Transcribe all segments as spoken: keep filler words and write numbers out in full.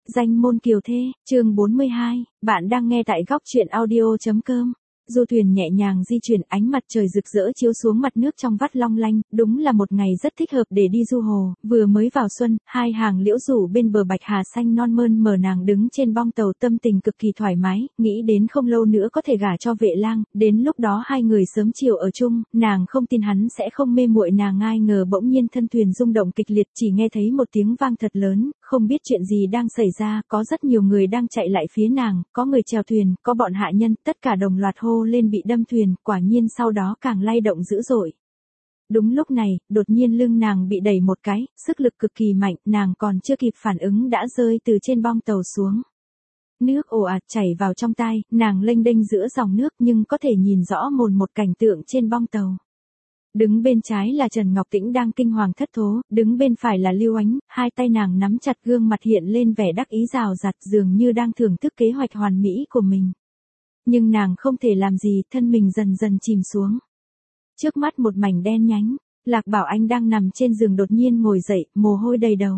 Danh môn kiều thê, chương bốn mươi hai, bạn đang nghe tại góc truyện audio chấm com. Du thuyền nhẹ nhàng di chuyển, ánh mặt trời rực rỡ chiếu xuống mặt nước trong vắt long lanh, đúng là một ngày rất thích hợp để đi du hồ. Vừa mới vào xuân, hai hàng liễu rủ bên bờ bạch hà xanh non mơn mờ, nàng đứng trên bong tàu tâm tình cực kỳ thoải mái, nghĩ đến không lâu nữa có thể gả cho vệ lang, đến lúc đó hai người sớm chiều ở chung, nàng không tin hắn sẽ không mê muội nàng. Ai ngờ bỗng nhiên thân thuyền rung động kịch liệt, chỉ nghe thấy một tiếng vang thật lớn, không biết chuyện gì đang xảy ra, có rất nhiều người đang chạy lại phía nàng, có người chèo thuyền, có bọn hạ nhân, tất cả đồng loạt hô lên bị đâm thuyền, quả nhiên sau đó càng lay động dữ dội. Đúng lúc này, đột nhiên lưng nàng bị đẩy một cái, sức lực cực kỳ mạnh, nàng còn chưa kịp phản ứng đã rơi từ trên bong tàu xuống. Nước ồ ạt chảy vào trong tai, nàng lênh đênh giữa dòng nước nhưng có thể nhìn rõ mồn một cảnh tượng trên bong tàu. Đứng bên trái là Trần Ngọc Tĩnh đang kinh hoàng thất thố, đứng bên phải là Lưu Ánh, hai tay nàng nắm chặt, gương mặt hiện lên vẻ đắc ý rào rạt, dường như đang thưởng thức kế hoạch hoàn mỹ của mình. Nhưng nàng không thể làm gì, thân mình dần dần chìm xuống. Trước mắt một mảnh đen nhánh, Lạc Bảo Anh đang nằm trên giường đột nhiên ngồi dậy, mồ hôi đầy đầu.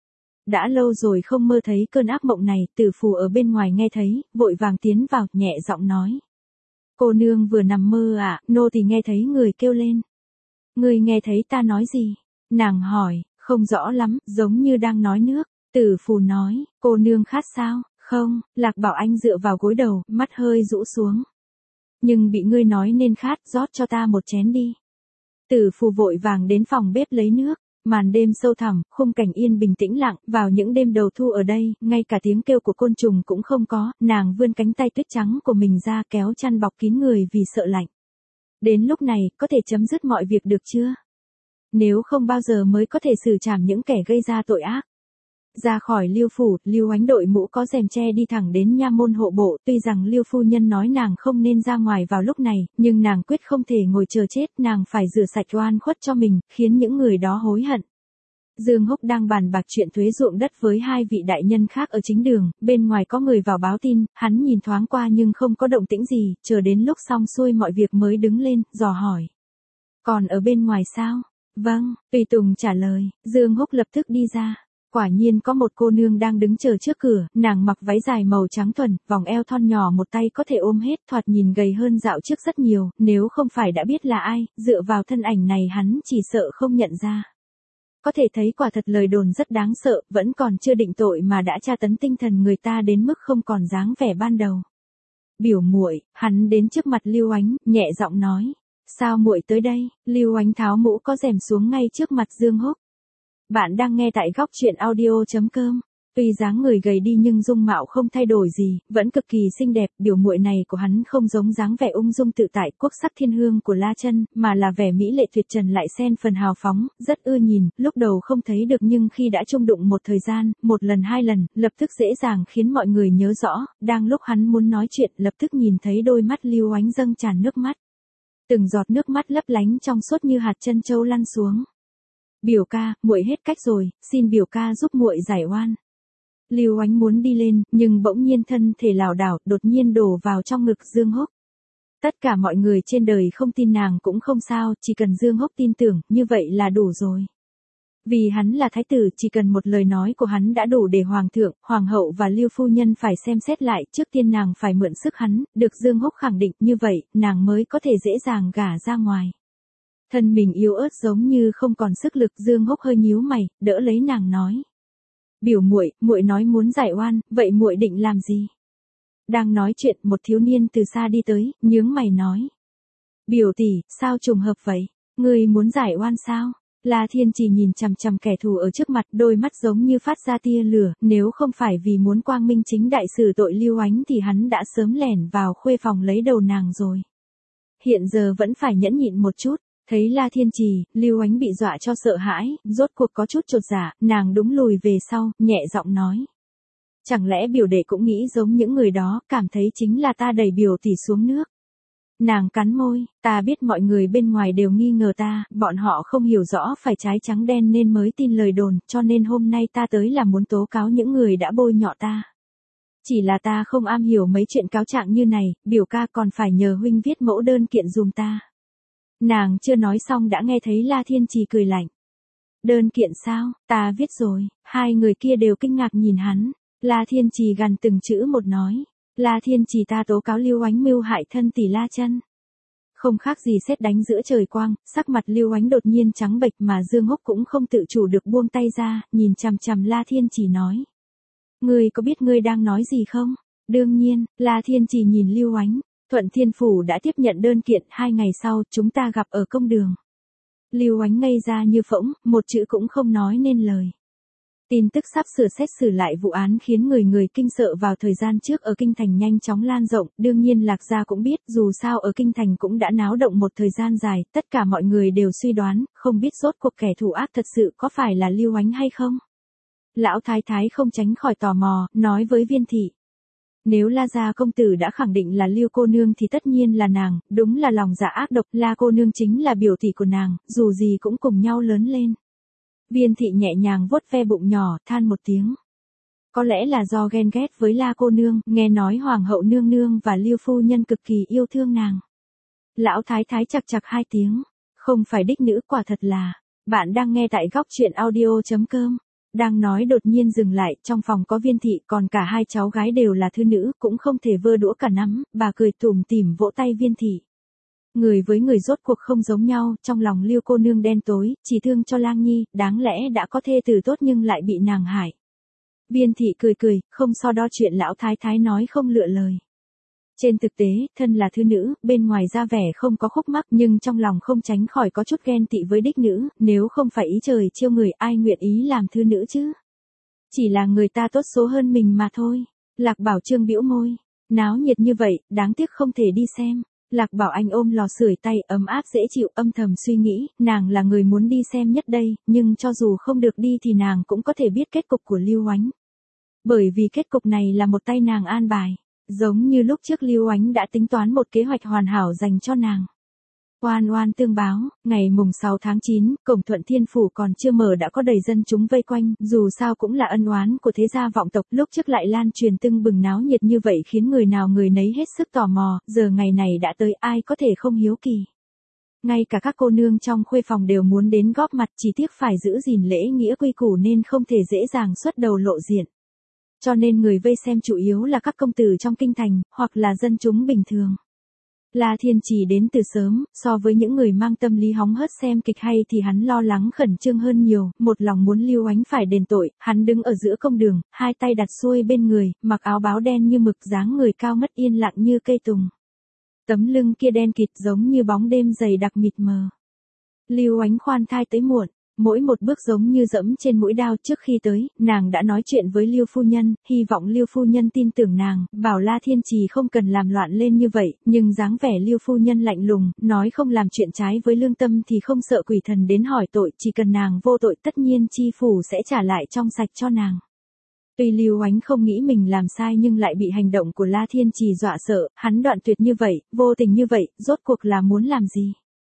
Đã lâu rồi không mơ thấy cơn ác mộng này, Tử Phù ở bên ngoài nghe thấy, vội vàng tiến vào, nhẹ giọng nói. Cô nương vừa nằm mơ à, nô tỳ nghe thấy người kêu lên. Người nghe thấy ta nói gì? Nàng hỏi, không rõ lắm, giống như đang nói nước. Tử Phù nói, cô nương khát sao? Không, Lạc Bảo Anh dựa vào gối đầu, mắt hơi rũ xuống. Nhưng bị ngươi nói nên khát, rót cho ta một chén đi. Tử Phù vội vàng đến phòng bếp lấy nước. Màn đêm sâu thẳm, khung cảnh yên bình tĩnh lặng, vào những đêm đầu thu ở đây, ngay cả tiếng kêu của côn trùng cũng không có, nàng vươn cánh tay tuyết trắng của mình ra kéo chăn bọc kín người vì sợ lạnh. Đến lúc này, có thể chấm dứt mọi việc được chưa? Nếu không bao giờ mới có thể xử trảm những kẻ gây ra tội ác. Ra khỏi Lưu phủ, Lưu Ánh đội mũ có rèm che đi thẳng đến nha môn hộ bộ, tuy rằng Lưu phu nhân nói nàng không nên ra ngoài vào lúc này, nhưng nàng quyết không thể ngồi chờ chết, nàng phải rửa sạch oan khuất cho mình, khiến những người đó hối hận. Dương Húc đang bàn bạc chuyện thuế ruộng đất với hai vị đại nhân khác ở chính đường, bên ngoài có người vào báo tin, hắn nhìn thoáng qua nhưng không có động tĩnh gì, chờ đến lúc xong xuôi mọi việc mới đứng lên, dò hỏi. Còn ở bên ngoài sao? Vâng, Tùy Tùng trả lời, Dương Húc lập tức đi ra. Quả nhiên có một cô nương đang đứng chờ trước cửa, nàng mặc váy dài màu trắng thuần, vòng eo thon nhỏ một tay có thể ôm hết, thoạt nhìn gầy hơn dạo trước rất nhiều, nếu không phải đã biết là ai, dựa vào thân ảnh này hắn chỉ sợ không nhận ra. Có thể thấy quả thật lời đồn rất đáng sợ, vẫn còn chưa định tội mà đã tra tấn tinh thần người ta đến mức không còn dáng vẻ ban đầu. Biểu muội, hắn đến trước mặt Lưu Ánh, nhẹ giọng nói, sao muội tới đây? Lưu Ánh tháo mũ có rèm xuống ngay trước mặt Dương Húc. Bạn đang nghe tại góc truyện audio chấm com. Tuy dáng người gầy đi nhưng dung mạo không thay đổi gì, vẫn cực kỳ xinh đẹp, biểu muội này của hắn không giống dáng vẻ ung dung tự tại quốc sắc thiên hương của La Chân, mà là vẻ mỹ lệ tuyệt trần lại xen phần hào phóng, rất ưa nhìn, lúc đầu không thấy được nhưng khi đã chung đụng một thời gian, một lần hai lần, lập tức dễ dàng khiến mọi người nhớ rõ, đang lúc hắn muốn nói chuyện, lập tức nhìn thấy đôi mắt Lưu Ánh dâng tràn nước mắt. Từng giọt nước mắt lấp lánh trong suốt như hạt trân châu lăn xuống. Biểu ca, muội hết cách rồi, xin biểu ca giúp muội giải oan. Lưu Ánh muốn đi lên, nhưng bỗng nhiên thân thể lảo đảo, đột nhiên đổ vào trong ngực Dương Húc. Tất cả mọi người trên đời không tin nàng cũng không sao, chỉ cần Dương Húc tin tưởng, như vậy là đủ rồi. Vì hắn là thái tử, chỉ cần một lời nói của hắn đã đủ để hoàng thượng, hoàng hậu và Lưu phu nhân phải xem xét lại, trước tiên nàng phải mượn sức hắn, được Dương Húc khẳng định, như vậy, nàng mới có thể dễ dàng gả ra ngoài. Thân mình yếu ớt giống như không còn sức lực, Dương Húc hơi nhíu mày, đỡ lấy nàng nói. Biểu muội, muội nói muốn giải oan, vậy muội định làm gì? Đang nói chuyện, một thiếu niên từ xa đi tới, nhướng mày nói. Biểu tỷ, sao trùng hợp vậy? Ngươi muốn giải oan sao? La Thiên Trì nhìn chằm chằm kẻ thù ở trước mặt, đôi mắt giống như phát ra tia lửa, nếu không phải vì muốn quang minh chính đại xử tội Lưu Ánh thì hắn đã sớm lẻn vào khuê phòng lấy đầu nàng rồi. Hiện giờ vẫn phải nhẫn nhịn một chút. Thấy La Thiên Trì, Lưu Ánh bị dọa cho sợ hãi, rốt cuộc có chút chột dạ, nàng đúng lùi về sau, nhẹ giọng nói. Chẳng lẽ biểu đệ cũng nghĩ giống những người đó, cảm thấy chính là ta đẩy biểu tỷ xuống nước. Nàng cắn môi, ta biết mọi người bên ngoài đều nghi ngờ ta, bọn họ không hiểu rõ phải trái trắng đen nên mới tin lời đồn, cho nên hôm nay ta tới là muốn tố cáo những người đã bôi nhọ ta. Chỉ là ta không am hiểu mấy chuyện cáo trạng như này, biểu ca còn phải nhờ huynh viết mẫu đơn kiện dùm ta. Nàng chưa nói xong đã nghe thấy La Thiên Trì cười lạnh. Đơn kiện sao, ta viết rồi, hai người kia đều kinh ngạc nhìn hắn. La Thiên Trì gằn từng chữ một nói. La Thiên Trì ta tố cáo Lưu Oánh mưu hại thân tỷ La Chân. Không khác gì sét đánh giữa trời quang, sắc mặt Lưu Oánh đột nhiên trắng bệch mà Dương Húc cũng không tự chủ được buông tay ra, nhìn chằm chằm La Thiên Trì nói. Ngươi có biết ngươi đang nói gì không? Đương nhiên, La Thiên Trì nhìn Lưu Oánh, Thuận Thiên Phủ đã tiếp nhận đơn kiện, hai ngày sau chúng ta gặp ở công đường. Lưu Oánh ngây ra như phỗng, một chữ cũng không nói nên lời. Tin tức sắp sửa xét xử lại vụ án khiến người người kinh sợ vào thời gian trước ở Kinh Thành nhanh chóng lan rộng, đương nhiên Lạc Gia cũng biết, dù sao ở Kinh Thành cũng đã náo động một thời gian dài, tất cả mọi người đều suy đoán, không biết rốt cuộc kẻ thù ác thật sự có phải là Lưu Oánh hay không. Lão Thái Thái không tránh khỏi tò mò, nói với Viên Thị. Nếu La Gia công tử đã khẳng định là Lưu cô nương thì tất nhiên là nàng, đúng là lòng dạ ác độc, La cô nương chính là biểu tỷ của nàng, dù gì cũng cùng nhau lớn lên. Viên Thị nhẹ nhàng vuốt ve bụng nhỏ, than một tiếng. Có lẽ là do ghen ghét với La cô nương, nghe nói Hoàng hậu nương nương và Lưu phu nhân cực kỳ yêu thương nàng. Lão Thái Thái chặt chặt hai tiếng, không phải đích nữ quả thật là, bạn đang nghe tại góc truyện audio.com. Đang nói đột nhiên dừng lại, trong phòng có Viên Thị còn cả hai cháu gái đều là thư nữ, cũng không thể vơ đũa cả nắm, bà cười tủm tỉm vỗ tay Viên Thị. Người với người rốt cuộc không giống nhau, trong lòng Lưu cô nương đen tối, chỉ thương cho Lang Nhi, đáng lẽ đã có thê tử tốt nhưng lại bị nàng hại. Viên Thị cười cười, không so đo chuyện lão thái thái nói không lựa lời. Trên thực tế, thân là thư nữ, bên ngoài ra vẻ không có khúc mắc nhưng trong lòng không tránh khỏi có chút ghen tị với đích nữ, nếu không phải ý trời chiêu người ai nguyện ý làm thư nữ chứ. Chỉ là người ta tốt số hơn mình mà thôi. Lạc Bảo Trương bĩu môi, náo nhiệt như vậy, đáng tiếc không thể đi xem. Lạc Bảo Anh ôm lò sưởi tay ấm áp dễ chịu âm thầm suy nghĩ, nàng là người muốn đi xem nhất đây, nhưng cho dù không được đi thì nàng cũng có thể biết kết cục của Lưu Oánh. Bởi vì kết cục này là một tay nàng an bài. Giống như lúc trước Lưu Oánh đã tính toán một kế hoạch hoàn hảo dành cho nàng. Oan oan tương báo, ngày mùng sáu tháng chín, cổng Thuận Thiên Phủ còn chưa mở đã có đầy dân chúng vây quanh, dù sao cũng là ân oán của thế gia vọng tộc, lúc trước lại lan truyền tưng bừng náo nhiệt như vậy khiến người nào người nấy hết sức tò mò, giờ ngày này đã tới ai có thể không hiếu kỳ. Ngay cả các cô nương trong khuê phòng đều muốn đến góp mặt, chỉ tiếc phải giữ gìn lễ nghĩa quy củ nên không thể dễ dàng xuất đầu lộ diện. Cho nên người vây xem chủ yếu là các công tử trong kinh thành, hoặc là dân chúng bình thường. La Thiên Trì đến từ sớm, so với những người mang tâm lý hóng hớt xem kịch hay thì hắn lo lắng khẩn trương hơn nhiều, một lòng muốn Lưu Oánh phải đền tội, hắn đứng ở giữa công đường, hai tay đặt xuôi bên người, mặc áo báo đen như mực, dáng người cao ngất yên lặng như cây tùng. Tấm lưng kia đen kịt giống như bóng đêm dày đặc mịt mờ. Lưu Oánh khoan thai tới muộn. Mỗi một bước giống như dẫm trên mũi đao, trước khi tới, nàng đã nói chuyện với Lưu phu nhân, hy vọng Lưu phu nhân tin tưởng nàng, bảo La Thiên Trì không cần làm loạn lên như vậy, nhưng dáng vẻ Lưu phu nhân lạnh lùng, nói không làm chuyện trái với lương tâm thì không sợ quỷ thần đến hỏi tội, chỉ cần nàng vô tội tất nhiên chi phủ sẽ trả lại trong sạch cho nàng. Tuy Lưu Oánh không nghĩ mình làm sai nhưng lại bị hành động của La Thiên Trì dọa sợ, hắn đoạn tuyệt như vậy, vô tình như vậy, rốt cuộc là muốn làm gì?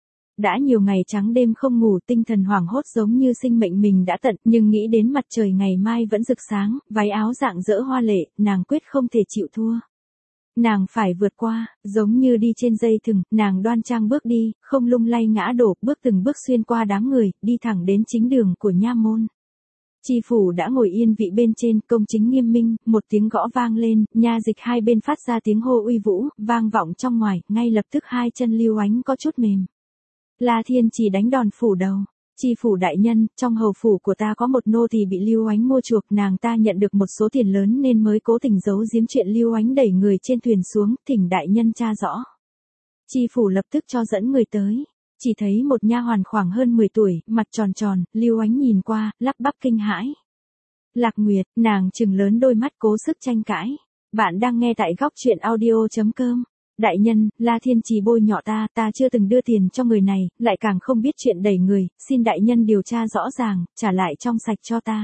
Đã nhiều ngày trắng đêm không ngủ, tinh thần hoảng hốt giống như sinh mệnh mình đã tận, nhưng nghĩ đến mặt trời ngày mai vẫn rực sáng, váy áo rạng rỡ hoa lệ, nàng quyết không thể chịu thua. Nàng phải vượt qua, giống như đi trên dây thừng, nàng đoan trang bước đi, không lung lay ngã đổ, bước từng bước xuyên qua đám người, đi thẳng đến chính đường của nha môn. Tri phủ đã ngồi yên vị bên trên, công chính nghiêm minh, một tiếng gõ vang lên, nha dịch hai bên phát ra tiếng hô uy vũ, vang vọng trong ngoài, ngay lập tức hai chân Lưu Oánh có chút mềm. La Thiên Trì đánh đòn phủ đầu. Tri phủ đại nhân, trong hầu phủ của ta có một nô tỳ bị Lưu Oánh mua chuộc, nàng ta nhận được một số tiền lớn nên mới cố tình giấu giếm chuyện Lưu Oánh đẩy người trên thuyền xuống, thỉnh đại nhân tra rõ. Tri phủ lập tức cho dẫn người tới. Chỉ thấy một nha hoàn khoảng hơn mười tuổi, mặt tròn tròn, Lưu Oánh nhìn qua, lắp bắp kinh hãi. Lạc Nguyệt, nàng trừng lớn đôi mắt cố sức tranh cãi. Bạn đang nghe tại góc truyện audio.com. Đại nhân, La Thiên Trì bôi nhọ ta, ta chưa từng đưa tiền cho người này, lại càng không biết chuyện đẩy người, xin đại nhân điều tra rõ ràng, trả lại trong sạch cho ta.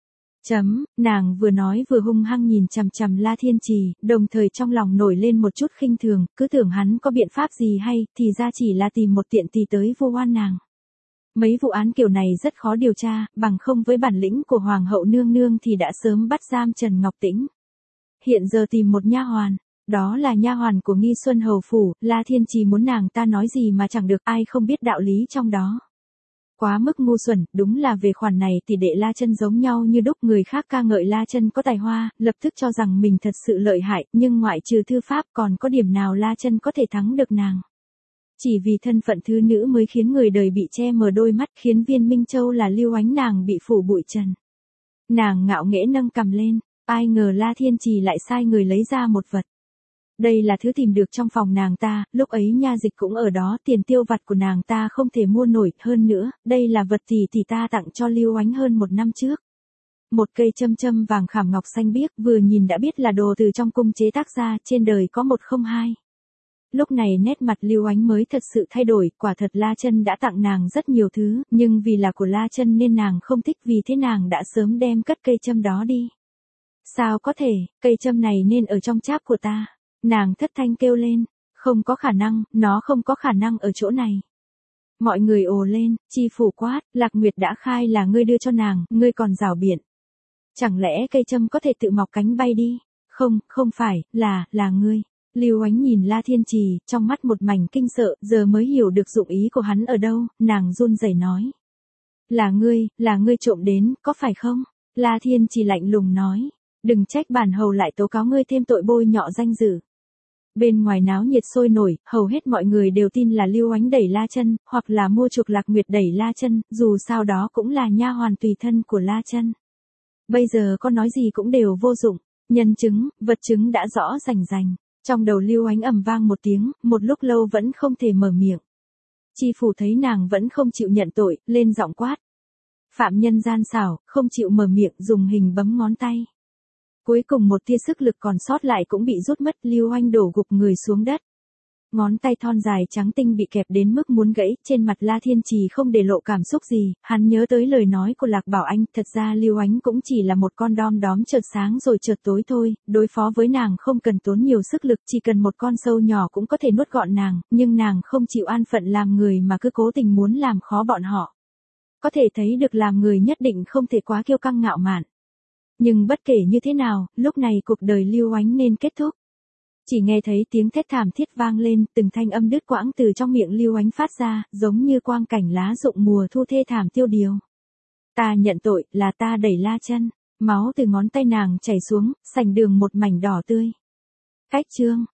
Chấm, nàng vừa nói vừa hung hăng nhìn chằm chằm La Thiên Trì, đồng thời trong lòng nổi lên một chút khinh thường, cứ tưởng hắn có biện pháp gì hay, thì ra chỉ là tìm một tiện tỳ tới vu oan nàng. Mấy vụ án kiểu này rất khó điều tra, bằng không với bản lĩnh của Hoàng hậu nương nương thì đã sớm bắt giam Trần Ngọc Tĩnh. Hiện giờ tìm một nha hoàn. Đó là nha hoàn của Nghi Xuân hầu phủ, La Thiên Trì muốn nàng ta nói gì mà chẳng được, ai không biết đạo lý trong đó. Quá mức ngu xuẩn, đúng là về khoản này tỷ đệ La Chân giống nhau như đúc, người khác ca ngợi La Chân có tài hoa, lập tức cho rằng mình thật sự lợi hại, nhưng ngoại trừ thư pháp còn có điểm nào La Chân có thể thắng được nàng. Chỉ vì thân phận thứ nữ mới khiến người đời bị che mờ đôi mắt, khiến Viên Minh Châu là Lưu Ánh nàng bị phủ bụi trần. Nàng ngạo nghễ nâng cằm lên, ai ngờ La Thiên Trì lại sai người lấy ra một vật. Đây là thứ tìm được trong phòng nàng ta, lúc ấy Nha Dịch cũng ở đó, tiền tiêu vặt của nàng ta không thể mua nổi, hơn nữa, đây là vật tỷ tỷ ta tặng cho Lưu Ánh hơn một năm trước. Một cây châm châm vàng khảm ngọc xanh biếc, vừa nhìn đã biết là đồ từ trong cung chế tác ra, trên đời có một không hai. Lúc này nét mặt Lưu Ánh mới thật sự thay đổi, quả thật La Chân đã tặng nàng rất nhiều thứ, nhưng vì là của La Chân nên nàng không thích, vì thế nàng đã sớm đem cất cây châm đó đi. Sao có thể, cây châm này nên ở trong cháp của ta. Nàng thất thanh kêu lên, không có khả năng, nó không có khả năng ở chỗ này. Mọi người ồ lên, Chi Phủ quát, Lạc Nguyệt đã khai là ngươi đưa cho nàng, ngươi còn giảo biện. Chẳng lẽ cây châm có thể tự mọc cánh bay đi? Không, không phải, là, là ngươi. Lưu Ánh nhìn La Thiên Trì, trong mắt một mảnh kinh sợ, giờ mới hiểu được dụng ý của hắn ở đâu, nàng run rẩy nói. Là ngươi, là ngươi trộm đến, có phải không? La Thiên Trì lạnh lùng nói, đừng trách bản hầu lại tố cáo ngươi thêm tội bôi nhọ danh dự. Bên ngoài náo nhiệt sôi nổi, hầu hết mọi người đều tin là Lưu Ánh đẩy La Chân, hoặc là mua chuộc Lạc Nguyệt đẩy La Chân, dù sao đó cũng là nha hoàn tùy thân của La Chân. Bây giờ có nói gì cũng đều vô dụng, nhân chứng, vật chứng đã rõ rành rành. Trong đầu Lưu Ánh ầm vang một tiếng, một lúc lâu vẫn không thể mở miệng. Chi Phủ thấy nàng vẫn không chịu nhận tội, lên giọng quát. Phạm nhân gian xảo, không chịu mở miệng, dùng hình bấm ngón tay. Cuối cùng một tia sức lực còn sót lại cũng bị rút mất, Lưu Ánh đổ gục người xuống đất. Ngón tay thon dài trắng tinh bị kẹp đến mức muốn gãy, trên mặt La Thiên Trì không để lộ cảm xúc gì, hắn nhớ tới lời nói của Lạc Bảo Anh, thật ra Lưu Ánh cũng chỉ là một con đom đóm chợt sáng rồi chợt tối thôi, đối phó với nàng không cần tốn nhiều sức lực, chỉ cần một con sâu nhỏ cũng có thể nuốt gọn nàng, nhưng nàng không chịu an phận làm người mà cứ cố tình muốn làm khó bọn họ. Có thể thấy được làm người nhất định không thể quá kiêu căng ngạo mạn. Nhưng bất kể như thế nào, lúc này cuộc đời Lưu Ánh nên kết thúc. Chỉ nghe thấy tiếng thét thảm thiết vang lên, từng thanh âm đứt quãng từ trong miệng Lưu Ánh phát ra, giống như quang cảnh lá rụng mùa thu thê thảm tiêu điều. Ta nhận tội, là ta đẩy La Chân. Máu từ ngón tay nàng chảy xuống, sành đường một mảnh đỏ tươi. Cách chương